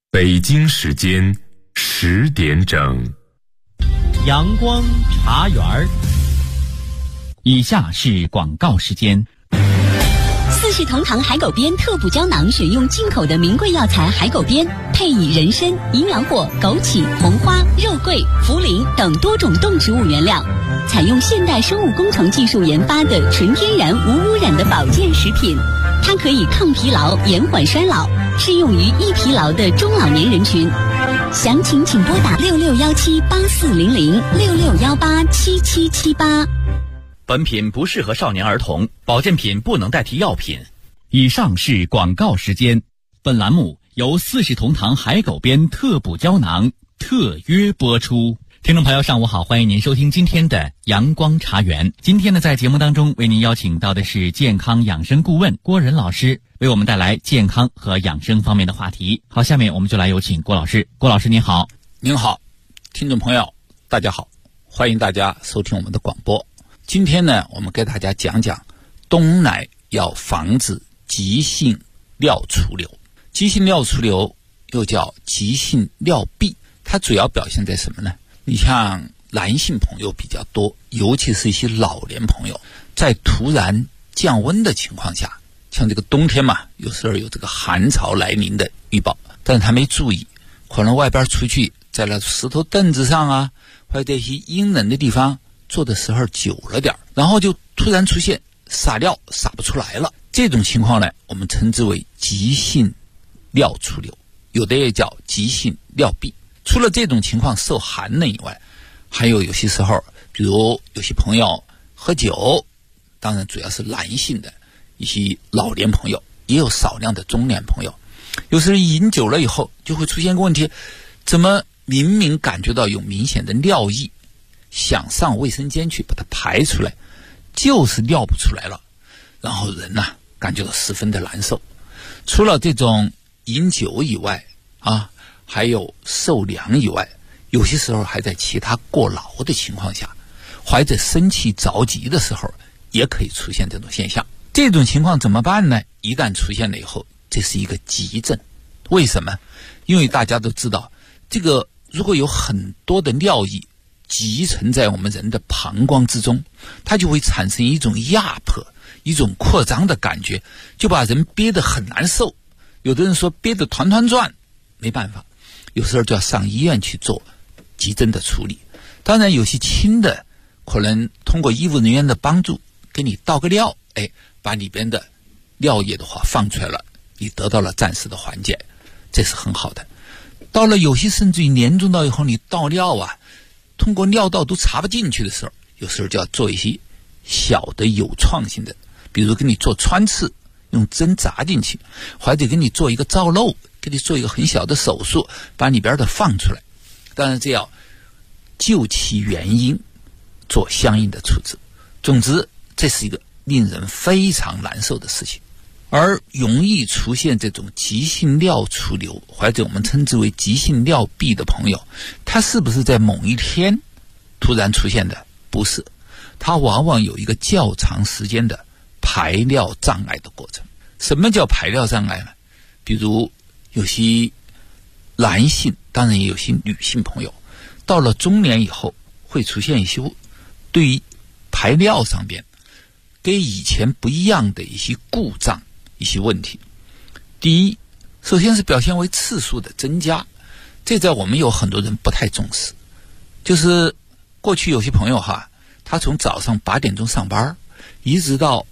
北京时间10点整。 阳光茶园儿。以下是广告时间。 四世同堂海狗鞭特补胶囊选用进口的名贵药材海狗鞭，配以人参、营养果、枸杞、红花、肉桂、茯苓等多种动植物原料，采用现代生物工程技术研发的纯天然无污染的保健食品。它可以抗疲劳、延缓衰老，适用于易疲劳的中老年人群。详情请拨打6617840066187778。 本品不适合少年儿童，保健品不能代替药品。以上是广告时间。本栏目由四世同堂海狗鞭特补胶囊特约播出。听众朋友上午好，欢迎您收听今天的阳光茶园。今天呢，在节目当中为您邀请到的是健康养生顾问郭仁老师，为我们带来健康和养生方面的话题。好，下面我们就来有请郭老师。郭老师您好。 您好，听众朋友大家好，欢迎大家收听我们的广播。今天呢，我们给大家讲讲冬奶要防止急性尿出流。急性尿出流又叫急性尿闭，它主要表现在什么呢？你像男性朋友比较多，尤其是一些老年朋友，在突然降温的情况下，像这个冬天嘛，有时候有这个寒潮来临的预报，但是他没注意，可能外边出去在那石头凳子上啊，或者一些阴冷的地方坐的时候久了点，然后就突然出现撒尿撒不出来了。这种情况呢，我们称之为急性尿出流，有的也叫急性尿闭。除了这种情况受寒冷以外，还有些时候，比如有些朋友喝酒，当然主要是男性的一些老年朋友，也有少量的中年朋友，有时候饮酒了以后就会出现个问题，怎么明明感觉到有明显的尿意，想上卫生间去把它排出来，就是尿不出来了，然后人呢感觉到十分的难受。除了这种饮酒以外啊，还有受凉以外，有些时候还在其他过劳的情况下，或者生气着急的时候，也可以出现这种现象。这种情况怎么办呢？一旦出现了以后，这是一个急症。为什么？因为大家都知道，这个如果有很多的尿液积存在我们人的膀胱之中，它就会产生一种压迫，一种扩张的感觉，就把人憋得很难受。有的人说憋得团团转，没办法，有时候就要上医院去做急诊的处理。当然有些轻的，可能通过医务人员的帮助给你倒个尿，把里边的尿液的话放出来了，你得到了暂时的缓解，这是很好的。到了有些甚至于严重到以后，你倒尿啊，通过尿道都插不进去的时候，有时候就要做一些小的有创性的，比如给你做穿刺，用针扎进去，或者给你做一个造瘘，给你做一个很小的手术，把里边的放出来。当然这要就其原因做相应的处置。总之这是一个令人非常难受的事情。而容易出现这种急性尿出流，或者我们称之为急性尿闭的朋友，他是不是在某一天突然出现的？不是，他往往有一个较长时间的排尿障碍的过程。什么叫排尿障碍呢？比如有些男性，当然也有些女性朋友，到了中年以后会出现一些对于排尿上边跟以前不一样的一些故障，一些问题。第一，首先是表现为次数的增加，这在我们有很多人不太重视。就是过去有些朋友他从早上8点钟上班，一直到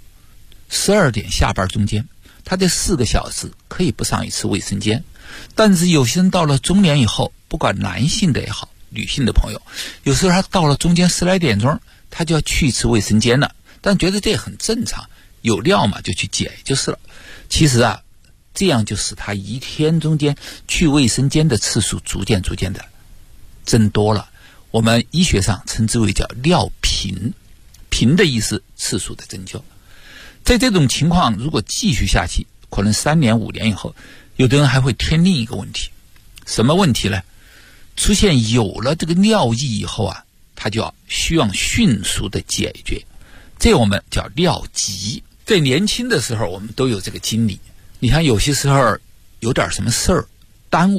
12点下班中间，他这4个小时可以不上一次卫生间。但是有些人到了中年以后，不管男性的也好，女性的朋友，有时候他到了中间10来点钟，他就要去一次卫生间了，但觉得这也很正常，有尿嘛就去解就是了。其实这样就使他一天中间去卫生间的次数逐渐的增多了。我们医学上称之为叫尿频，频的意思次数的增加。在这种情况如果继续下去，可能3年5年以后，有的人还会添另一个问题。什么问题呢？出现有了这个尿意以后他就需要迅速的解决，这我们叫尿急。在年轻的时候我们都有这个经历，你看有些时候有点什么事儿耽误了，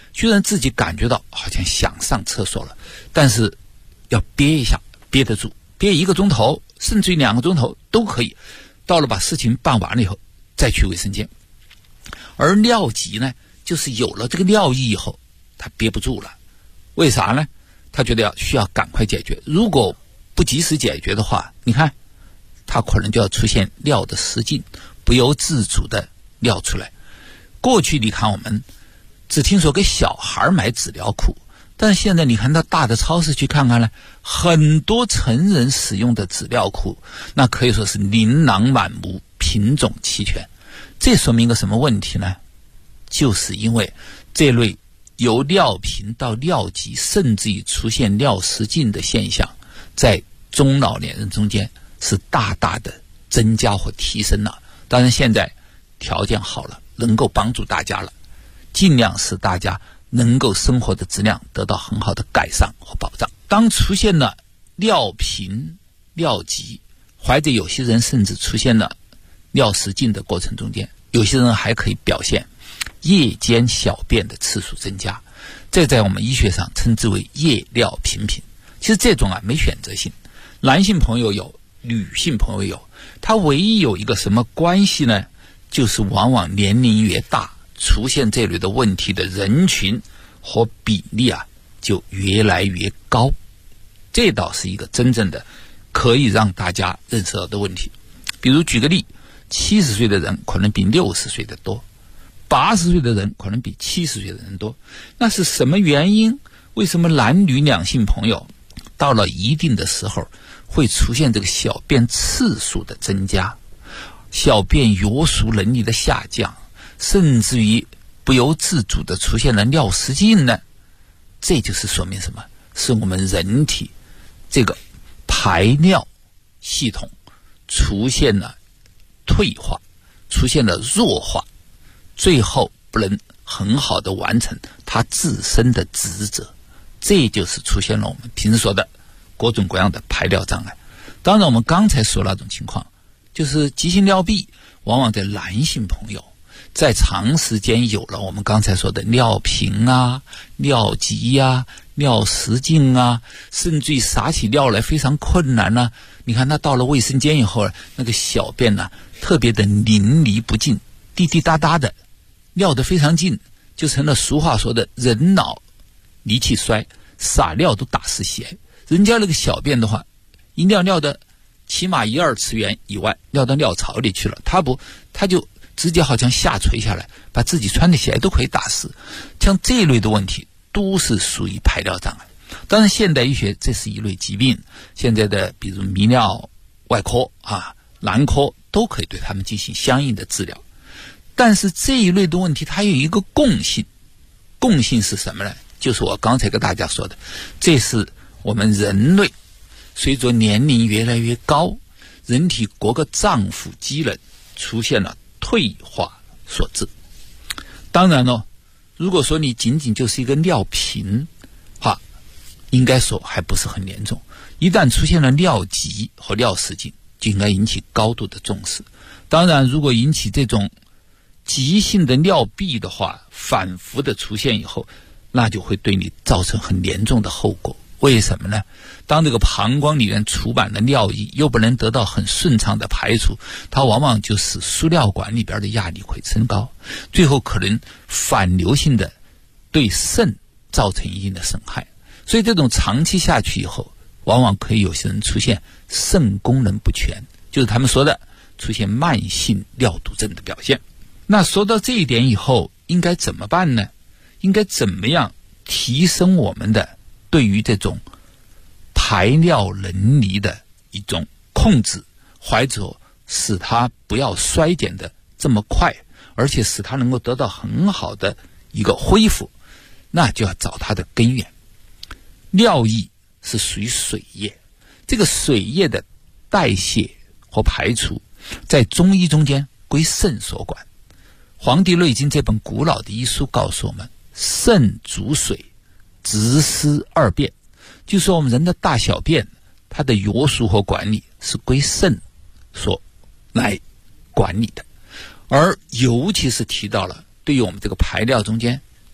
虽然自己感觉到好像想上厕所了，但是要憋一下，憋得住，憋1个钟头甚至于2个钟头都可以，到了把事情办完了以后再去卫生间。而尿急呢，就是有了这个尿意以后他憋不住了，为啥呢？他觉得需要赶快解决，如果不及时解决的话，你看他可能就要出现尿的失禁，不由自主的尿出来。过去你看我们只听说给小孩买纸尿裤，但是现在你看到大的超市去看看呢，很多成人使用的纸尿裤那可以说是琳琅满目，品种齐全。这说明一个什么问题呢？就是因为这类由尿频到尿急甚至于出现尿失禁的现象在中老年人中间是大大的增加或提升了。当然现在条件好了，能够帮助大家了，尽量使大家能够生活的质量得到很好的改善和保障。当出现了尿频、尿急，或者有些人甚至出现了尿失禁的过程中间，有些人还可以表现夜间小便的次数增加，这在我们医学上称之为夜尿频频。其实这种没选择性，男性朋友有，女性朋友有，它唯一有一个什么关系呢？就是往往年龄越大，出现这类的问题的人群和比例就越来越高。这倒是一个真正的可以让大家认识到的问题。比如举个例，70岁的人可能比60岁的多，80岁的人可能比70岁的人多。那是什么原因？为什么男女两性朋友到了一定的时候会出现这个小便次数的增加，小便约束能力的下降，甚至于不由自主的出现了尿失禁呢？这就是说明什么？是我们人体这个排尿系统出现了退化，出现了弱化，最后不能很好的完成它自身的职责。这就是出现了我们平时说的各种各样的排尿障碍。当然我们刚才说那种情况，就是急性尿闭，往往在男性朋友在长时间有了我们刚才说的尿频尿急尿失禁甚至于撒起尿来非常困难你看他到了卫生间以后，那个小便特别的淋漓不尽，滴滴答答的，尿得非常近，就成了俗话说的人老力气衰，撒尿都打湿鞋。人家那个小便的话，一尿的起码1-2次元以外，尿到尿槽里去了，他就直接好像下垂下来，把自己穿的鞋都可以打湿。像这一类的问题都是属于排尿障碍。当然现代医学这是一类疾病，现在的比如泌尿外科男科都可以对他们进行相应的治疗。但是这一类的问题它有一个共性是什么呢？就是我刚才跟大家说的，这是我们人类随着年龄越来越高，人体各个脏腑机能出现了退化所致。当然如果说你仅仅就是一个尿频应该说还不是很严重，一旦出现了尿急和尿失禁，就应该引起高度的重视。当然如果引起这种急性的尿闭的话，反复的出现以后，那就会对你造成很严重的后果。为什么呢？当这个膀胱里面储满了尿液，又不能得到很顺畅的排除，它往往就使输尿管里边的压力会升高，最后可能反流性的对肾造成一定的损害。所以这种长期下去以后，往往可以有些人出现肾功能不全，就是他们说的出现慢性尿毒症的表现。那说到这一点以后，应该怎么办呢？应该怎么样提升我们的对于这种排尿能力的一种控制，或者使它不要衰减的这么快，而且使它能够得到很好的一个恢复，那就要找它的根源。尿液是属于水液，这个水液的代谢和排除在中医中间归肾所管。《黄帝内经》这本古老的医书告诉我们，肾主水，直司二便，就是说我们人的大小便它的约束和管理是归肾所来管理的。而尤其是提到了对于我们这个排尿中间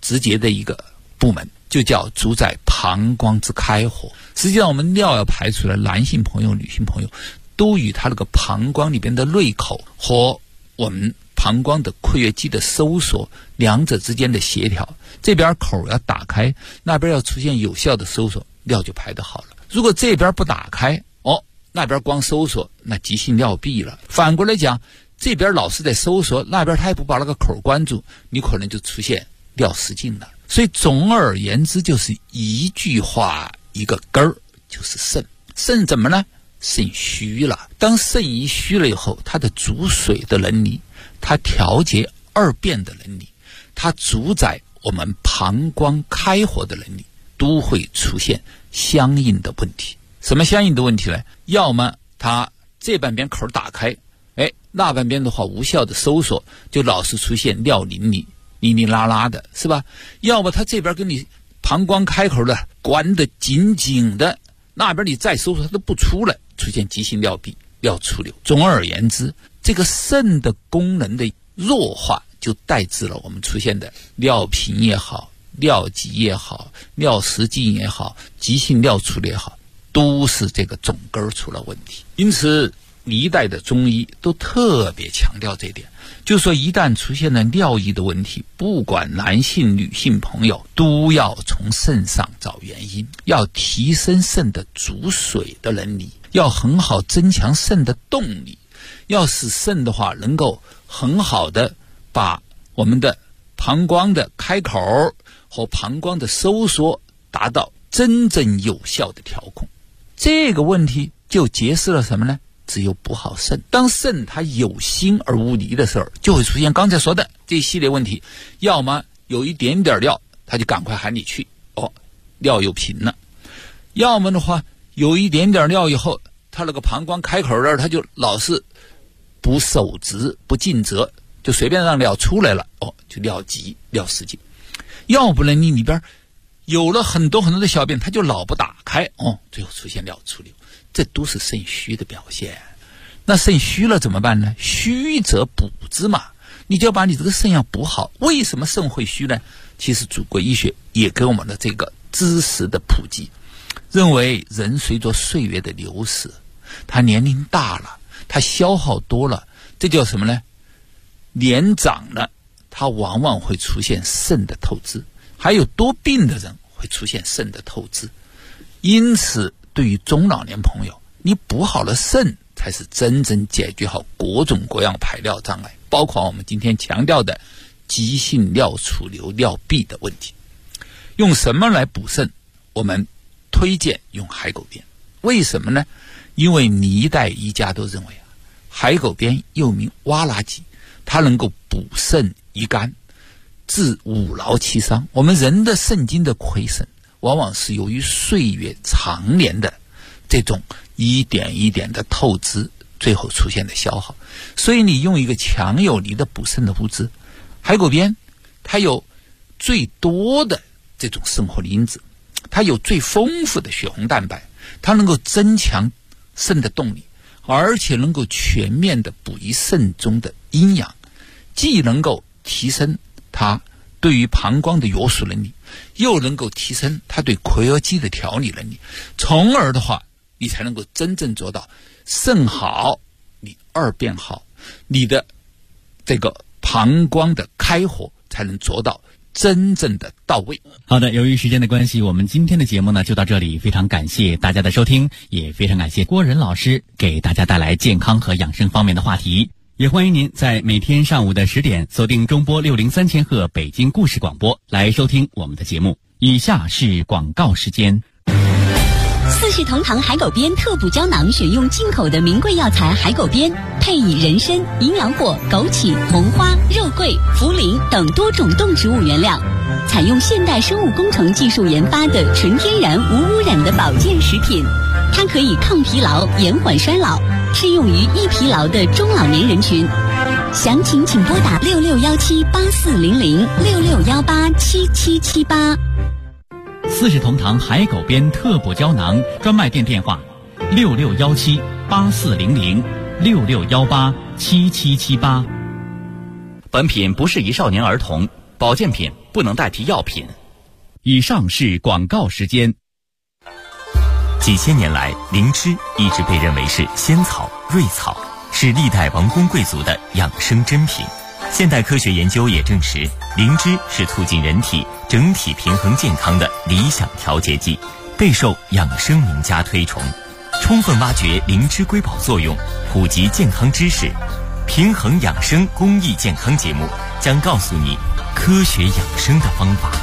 直接的一个部门，就叫主宰膀胱之开合。实际上我们尿要排出来，男性朋友女性朋友都与他那个膀胱里边的内口和我们膀胱的括约肌的收缩两者之间的协调，这边口要打开，那边要出现有效的收缩，尿就排得好了。如果这边不打开，那边光收缩，那急性尿闭了。反过来讲，这边老是在收缩，那边他也不把那个口关住，你可能就出现尿失禁了。所以总而言之，就是一句话一个根儿，就是肾。肾怎么呢？肾虚了。当肾一虚了以后，它的主水的能力，它调节二便的能力，它主宰我们膀胱开合的能力，都会出现相应的问题。什么相应的问题呢？要么它这半边口打开，那半边的话无效的收缩，就老是出现尿淋漓拉拉的，是吧？要么它这边跟你膀胱开口的关得紧紧的，那边你再收缩它都不出来，出现急性尿闭、尿出流。总而言之，这个肾的功能的弱化，就导致了我们出现的尿频也好、尿急也好、尿失禁也好、急性尿出流也好，都是这个总根出了问题。因此历代的中医都特别强调这点，就说一旦出现了尿意的问题，不管男性女性朋友都要从肾上找原因，要提升肾的主水的能力，要很好增强肾的动力，要使肾的话能够很好的把我们的膀胱的开口和膀胱的收缩达到真正有效的调控。这个问题就揭示了什么呢？只有补好肾。当肾它有心而无力的时候，就会出现刚才说的这一系列问题。要么有一点点尿，他就赶快喊你去，尿又频了；要么的话，有一点点尿以后，他那个膀胱开口这儿，他就老是不守直、不尽责，就随便让尿出来了，就尿急、尿失禁。要不然你里边有了很多很多的小便，它就老不打开，最后出现尿出流。这都是肾虚的表现。那肾虚了怎么办呢？虚则补之嘛，你就要把你这个肾要补好。为什么肾会虚呢？其实祖国医学也给我们的这个知识的普及，认为人随着岁月的流逝，他年龄大了，他消耗多了，这叫什么呢？年长了，他往往会出现肾的透支，还有多病的人会出现肾的透支。因此对于中老年朋友，你补好了肾，才是真正解决好各种各样排尿障碍，包括我们今天强调的急性尿出流、尿闭的问题。用什么来补肾？我们推荐用海狗鞭。为什么呢？因为历代医家都认为海狗鞭又名挖拉戟，它能够补肾益肝，治五劳七伤。我们人的肾精的亏损，往往是由于岁月常年的这种一点一点的透支，最后出现的消耗。所以你用一个强有力的补肾的物质，海狗鞭它有最多的这种生活因子，它有最丰富的血红蛋白，它能够增强肾的动力，而且能够全面的补益肾中的阴阳，既能够提升它对于膀胱的约束能力，又能够提升它对括约肌的调理能力，从而的话你才能够真正做到肾好，你二便好，你的这个膀胱的开合才能做到真正的到位。 好的，由于时间的关系，我们今天的节目呢就到这里，非常感谢大家的收听，也非常感谢郭仁老师给大家带来健康和养生方面的话题。也欢迎您在每天上午的10点锁定中波603千赫北京故事广播来收听我们的节目。以下是广告时间。 四世同堂海狗鞭特补胶囊选用进口的名贵药材海狗鞭，配以人参、营养果、枸杞、红花、肉桂、茯苓等多种动植物原料，采用现代生物工程技术研发的纯天然无污染的保健食品。它可以抗疲劳、延缓衰老，适用于易疲劳的中老年人群。详情请拨打6617840066187778。 四世同堂海狗鞭特补胶囊专卖店电话：6617840066187778。本品不适宜少年儿童， 保健品不能代替药品。以上是广告时间。 几千年来，灵芝一直被认为是仙草、瑞草，是历代王公贵族的养生珍品。现代科学研究也证实，灵芝是促进人体整体平衡健康的理想调节剂，备受养生名家推崇。充分挖掘灵芝瑰宝作用，普及健康知识，平衡养生公益健康节目将告诉你科学养生的方法。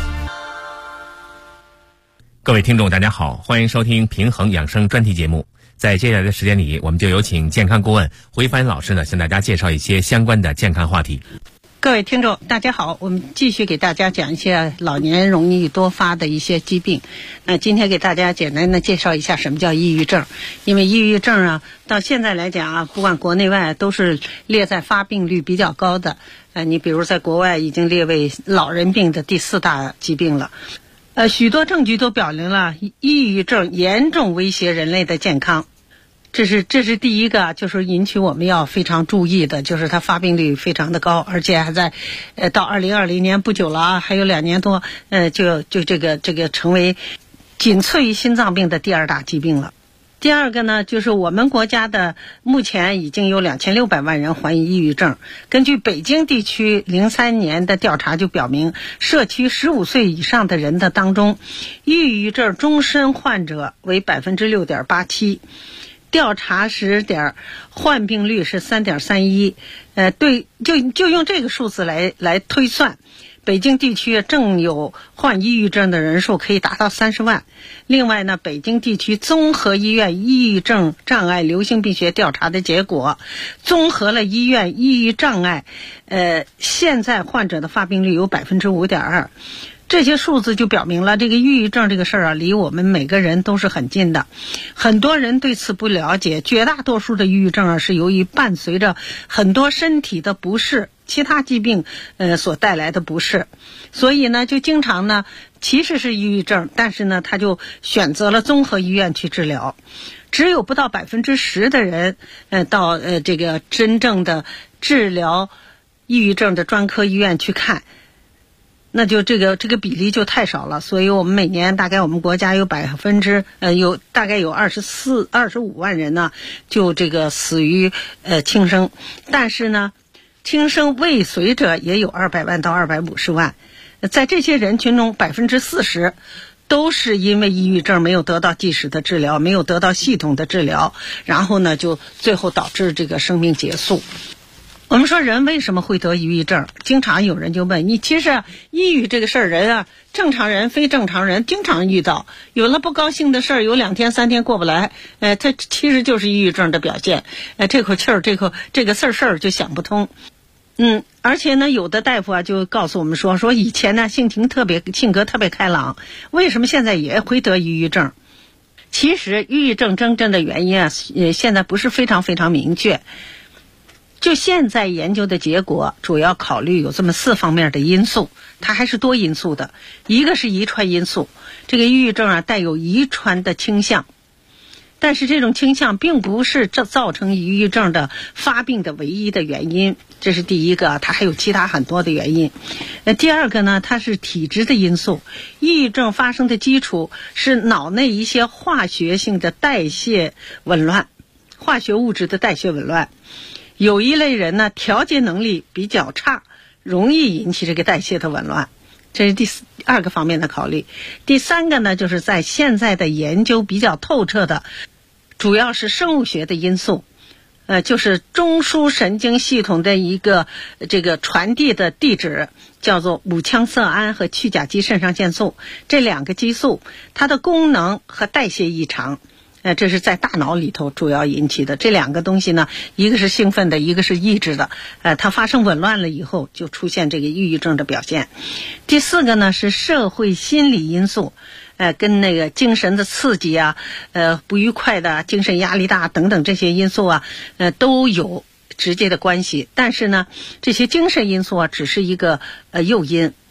各位听众大家好，欢迎收听平衡养生专题节目。在接下来的时间里，我们就有请健康顾问回帆老师呢，向大家介绍一些相关的健康话题。 各位听众大家好，我们继续给大家讲一些老年容易多发的一些疾病。今天给大家简单的介绍一下什么叫抑郁症。因为抑郁症啊，到现在来讲啊，不管国内外都是列在发病率比较高的。你比如在国外已经列为老人病的第4大疾病了。许多证据都表明了抑郁症严重威胁人类的健康。这是第一个，就是引起我们要非常注意的，就是它发病率非常的高，而且还在到2020年不久了啊，还有2年多，就这个成为仅次于心脏病的第2大疾病了。第二个呢，就是我们国家的目前已经有2600万人患抑郁症。根据北京地区03年的调查就表明，社区15岁以上的人的当中，抑郁症终身患者为 6.87%。调查时点患病率是 3.31%，对，就用这个数字来推算，北京地区正有患抑郁症的人数可以达到30万。另外呢，北京地区综合医院抑郁症障碍流行病学调查的结果，综合了医院抑郁障碍，现在患者的发病率有 5.2%。这些数字就表明了这个抑郁症这个事儿啊，离我们每个人都是很近的。很多人对此不了解，绝大多数的抑郁症啊是由于伴随着很多身体的不适，其他疾病所带来的不适，所以呢就经常呢其实是抑郁症，但是呢他就选择了综合医院去治疗。只有不到 10% 的人到这个真正的治疗抑郁症的专科医院去看，那就这个比例就太少了。所以我们每年大概我们国家有大概有25万人呢就这个死于轻生，但是呢轻生未遂者也有200万到250万。在这些人群中 40% 都是因为抑郁症没有得到及时的治疗，没有得到系统的治疗，然后呢就最后导致这个生命结束。我们说人为什么会得抑郁症，经常有人就问你，其实抑郁这个事儿，人啊，正常人非正常人经常遇到，有了不高兴的事儿，有2天3天过不来，这其实就是抑郁症的表现。这口气儿这个事儿就想不通。而且呢有的大夫啊就告诉我们说以前呢性格特别开朗，为什么现在也会得抑郁症？其实抑郁症真正的原因啊现在不是非常非常明确。就现在研究的结果主要考虑有这么4方面的因素，它还是多因素的。一个是遗传因素，这个抑郁症啊带有遗传的倾向，但是这种倾向并不是造成抑郁症的发病的唯一的原因，这是第一个，它还有其他很多的原因。第二个呢，它是体质的因素。抑郁症发生的基础是脑内一些化学性的代谢紊乱，化学物质的代谢紊乱。有一类人呢调节能力比较差，容易引起这个代谢的紊乱，这是第2个方面的考虑。第3个呢，就是在现在的研究比较透彻的，主要是生物学的因素，就是中枢神经系统的一个这个传递的地址叫做五羟色胺和去甲基肾上腺素，这2个激素它的功能和代谢异常。这是在大脑里头主要引起的。这2个东西呢，一个是兴奋的，一个是抑制的。它发生紊乱了以后，就出现这个抑郁症的表现。第4个呢是社会心理因素，跟那个精神的刺激啊，不愉快的精神压力大等等这些因素啊，都有直接的关系。但是呢，这些精神因素啊，只是一个诱因。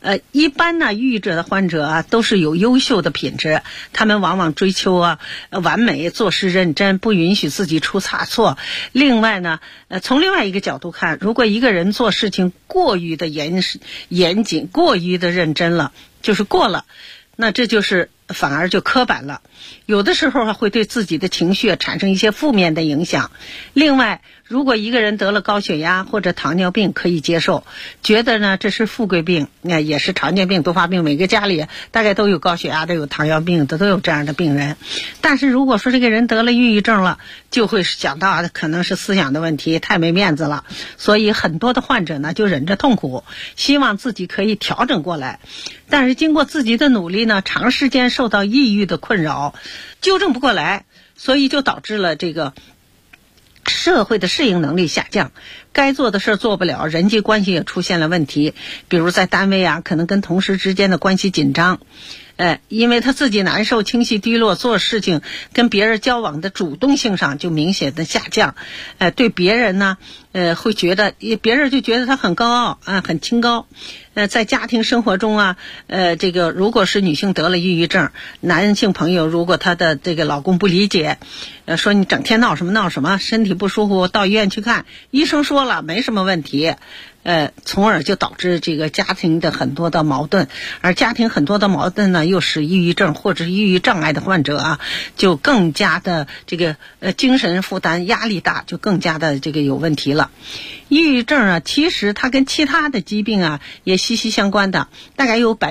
一般呢，抑郁者的患者啊，都是有优秀的品质，他们往往追求完美，做事认真，不允许自己出差错。另外呢，从另外一个角度看，如果一个人做事情过于的严谨，过于的认真了，就是过了，那这就是反而就刻板了，有的时候会对自己的情绪产生一些负面的影响。另外，如果一个人得了高血压或者糖尿病，可以接受，觉得呢这是富贵病，也是常见病、多发病，每个家里大概都有高血压的、有糖尿病的，都有这样的病人。但是如果说这个人得了抑郁症了，就会想到可能是思想的问题，太没面子了，所以很多的患者呢就忍着痛苦，希望自己可以调整过来。但是经过自己的努力呢，长时间受到抑郁的困扰，纠正不过来，所以就导致了这个社会的适应能力下降，该做的事做不了，人际关系也出现了问题，比如在单位啊，可能跟同事之间的关系紧张，因为他自己难受，情绪低落，做事情跟别人交往的主动性上就明显的下降，对别人呢，会觉得别人就觉得他很高傲啊，很清高。在家庭生活中啊，这个如果是女性得了抑郁症，男性朋友如果他的这个老公不理解，说你整天闹什么，身体不舒服到医院去看，医生说了没什么问题，从而就导致这个家庭的很多的矛盾，而家庭很多的矛盾呢，又使抑郁症或者是抑郁障碍的患者啊，就更加的这个精神负担压力大，就更加的这个有问题了。抑郁症啊，其实它跟其他的疾病啊也息息相关的，大概有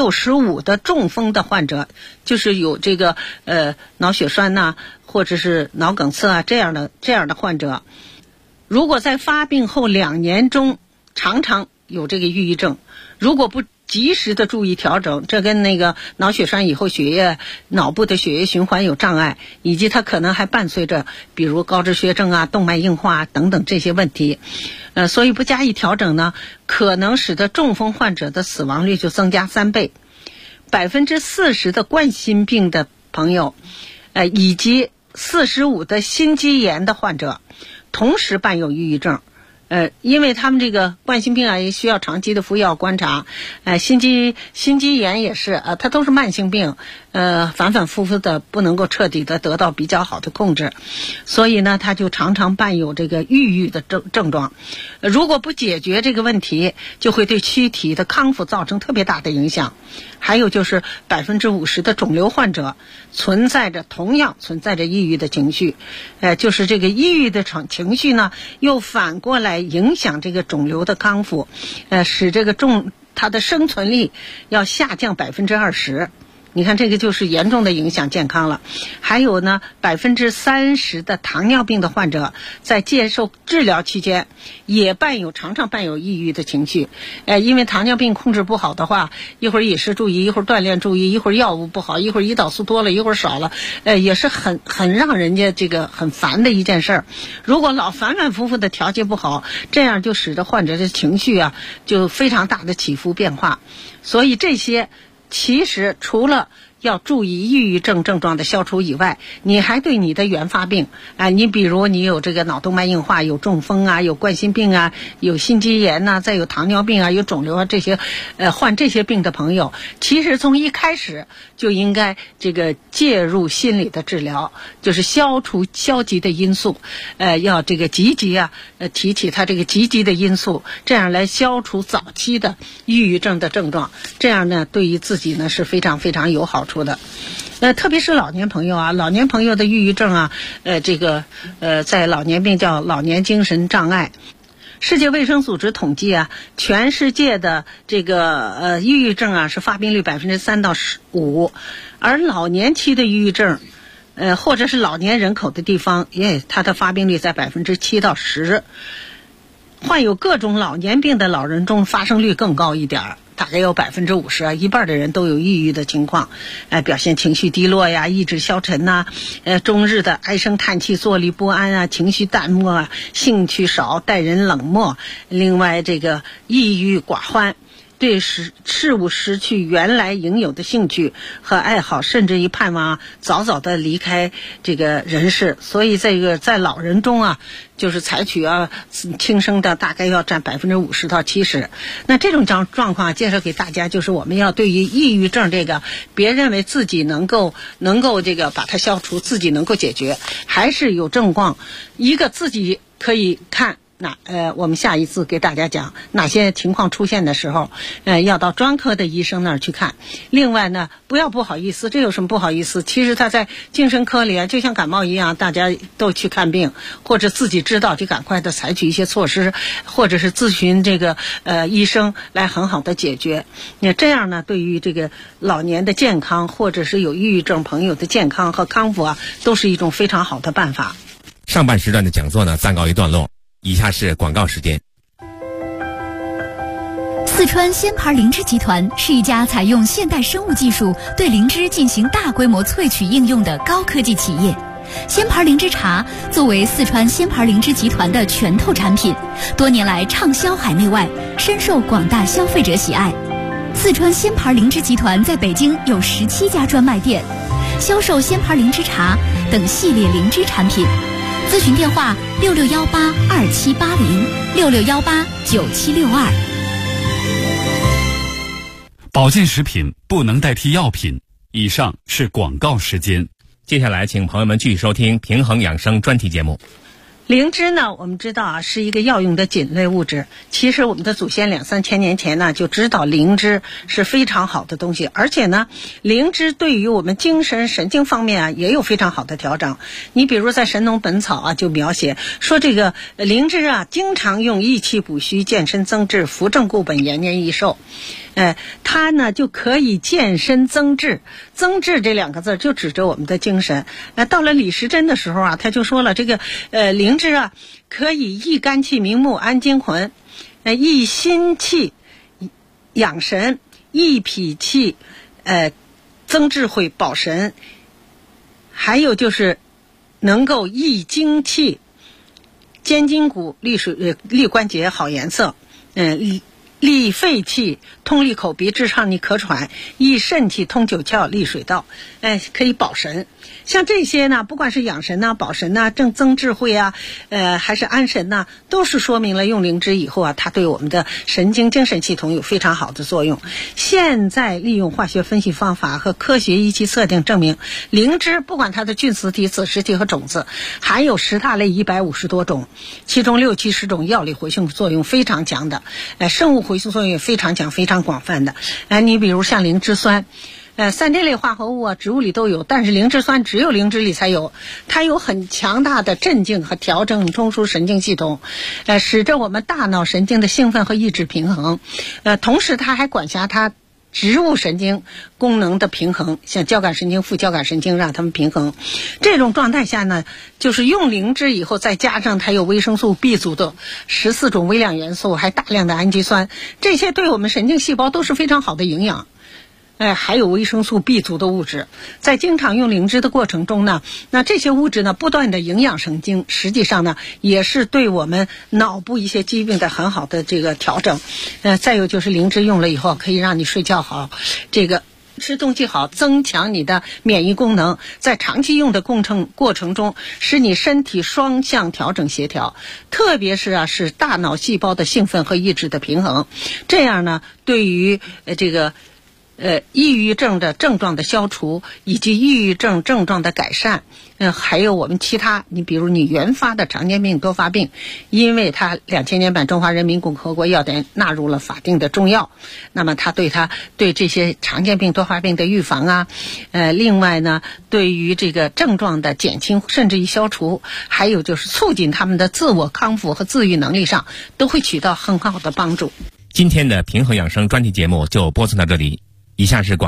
65%的中风的患者，就是有这个脑血栓呐，或者是脑梗塞啊这样的患者，如果在发病后2年中常常有这个抑郁症，如果不及时的注意调整，这跟那个脑血栓以后脑部的血液循环有障碍，以及它可能还伴随着比如高脂血症啊、动脉硬化等等这些问题，所以不加以调整呢，可能使得中风患者的死亡率就增加3倍。40%的冠心病的朋友，以及45%的心肌炎的患者，同时伴有抑郁症。因为他们这个冠心病啊也需要长期的服药观察，心肌炎也是它都是慢性病，反反复复的不能够彻底的得到比较好的控制，所以呢它就常常伴有这个抑郁的症状。如果不解决这个问题，就会对躯体的康复造成特别大的影响。还有就是50%的肿瘤患者同样存在着抑郁的情绪，就是这个抑郁的情绪呢，又反过来影响这个肿瘤的康复，使这个它的生存力要下降20%。你看这个就是严重的影响健康了。还有呢，30%的糖尿病的患者在接受治疗期间也常常伴有抑郁的情绪，因为糖尿病控制不好的话，一会儿饮食注意，一会儿锻炼注意，一会儿药物不好，一会儿胰岛素多了，一会儿少了，也是很让人家这个很烦的一件事儿。如果老反反复复的调节不好，这样就使得患者的情绪啊就非常大的起伏变化。所以这些其实除了要注意抑郁症症状的消除以外，你还对你的原发病你比如你有这个脑动脉硬化，有中风啊，有冠心病啊，有心肌炎呐，再有糖尿病啊，有肿瘤啊，这些患这些病的朋友，其实从一开始就应该这个介入心理的治疗，就是消除消极的因素，要这个积极提起它这个积极的因素，这样来消除早期的抑郁症的症状，这样呢对于自己呢是非常非常有好处的。特别是老年朋友啊，老年朋友的抑郁症啊，在老年病叫老年精神障碍。世界卫生组织统计啊，全世界的这个抑郁症啊是发病率3%到5%，而老年期的抑郁症，或者是老年人口的地方，它的发病率在7%到10%。患有各种老年病的老人中发生率更高一点，大概有50%，一半的人都有抑郁的情况，表现情绪低落呀，意志消沉呐，终日的唉声叹气，坐立不安啊，情绪淡漠啊，兴趣少，待人冷漠，另外这个抑郁寡欢。 对事物失去原来应有的兴趣和爱好，甚至于盼望早早的离开这个人世。所以这个在老人中啊，就是采取轻生的大概要占50%到70%。那这种状况介绍给大家，就是我们要对于抑郁症这个，别认为自己能够这个把它消除，自己能够解决，还是有症状，一个自己可以看。我们下一次给大家讲哪些情况出现的时候，要到专科的医生那儿去看。另外呢，不要不好意思，这有什么不好意思？其实他在精神科里啊，就像感冒一样，大家都去看病，或者自己知道就赶快的采取一些措施，或者是咨询这个医生来很好的解决。那这样呢，对于这个老年的健康，或者是有抑郁症朋友的健康和康复啊，都是一种非常好的办法。 上半时段的讲座呢，暂告一段落。以下是广告时间。 四川仙牌灵芝集团是一家采用现代生物技术对灵芝进行大规模萃取应用的高科技企业。仙牌灵芝茶作为四川仙牌灵芝集团的拳头产品，多年来畅销海内外，深受广大消费者喜爱。四川仙牌灵芝集团在北京有17家专卖店，销售仙牌灵芝茶等系列灵芝产品。咨询电话66182780，66189762。 保健食品不能代替药品。以上是广告时间。 接下来请朋友们继续收听平衡养生专题节目。 灵芝呢，我们知道啊，是一个药用的菌类物质。其实我们的祖先2-3千年前呢，就知道灵芝是非常好的东西，而且呢，灵芝对于我们精神神经方面啊，也有非常好的调整。你比如在《神农本草》啊，就描写说这个灵芝啊，经常用益气补虚、健身增智、扶正固本、延年益寿。它呢就可以健身增智，增智这2个字就指着我们的精神。到了李时珍的时候啊，他就说了，这个灵芝啊，可以益肝气、明目、安精魂，益心气、养神，益脾气，增智慧、保神，还有就是能够益精气、坚筋骨、利关节、好颜色，利肺气、通利口鼻、治畅逆咳喘，益肾气、通九窍、利水道，可以保神。像这些呢，不管是养神呐、保神呐、增智慧啊，还是安神呐，都是说明了用灵芝以后啊，它对我们的神经精神系统有非常好的作用。现在利用化学分析方法和科学仪器测定证明，灵芝不管它的菌丝体、子实体和种子，含有10大类150多种，其中60-70种药理活性作用非常强的，生物回溯作用也非常强、非常广泛的。你比如像灵芝酸。3这类化合物啊，植物里都有，但是灵芝酸只有灵芝里才有。它有很强大的镇静和调整中枢神经系统，使着我们大脑神经的兴奋和抑制平衡。同时它还管辖它植物神经功能的平衡，像交感神经、副交感神经，让它们平衡。这种状态下呢，就是用灵芝以后，再加上它有维生素 B 族的14种微量元素，还大量的氨基酸，这些对我们神经细胞都是非常好的营养。还有维生素 B 族的物质，在经常用灵芝的过程中呢，那这些物质呢不断的营养神经，实际上呢也是对我们脑部一些疾病的很好的这个调整。再有就是灵芝用了以后可以让你睡觉好，这个吃东西好，增强你的免疫功能，在长期用的过程中，使你身体双向调整协调，特别是使大脑细胞的兴奋和抑制的平衡。这样呢，对于这个抑郁症的症状的消除，以及抑郁症症状的改善，还有我们其他，你比如你原发的常见病、多发病，因为它2000年版中华人民共和国药典纳入了法定的中药，那么它对这些常见病、多发病的预防啊，另外呢，对于这个症状的减轻甚至于消除，还有就是促进他们的自我康复和自愈能力上，都会起到很好的帮助。 今天的平衡养生专题节目就播送到这里，以下是广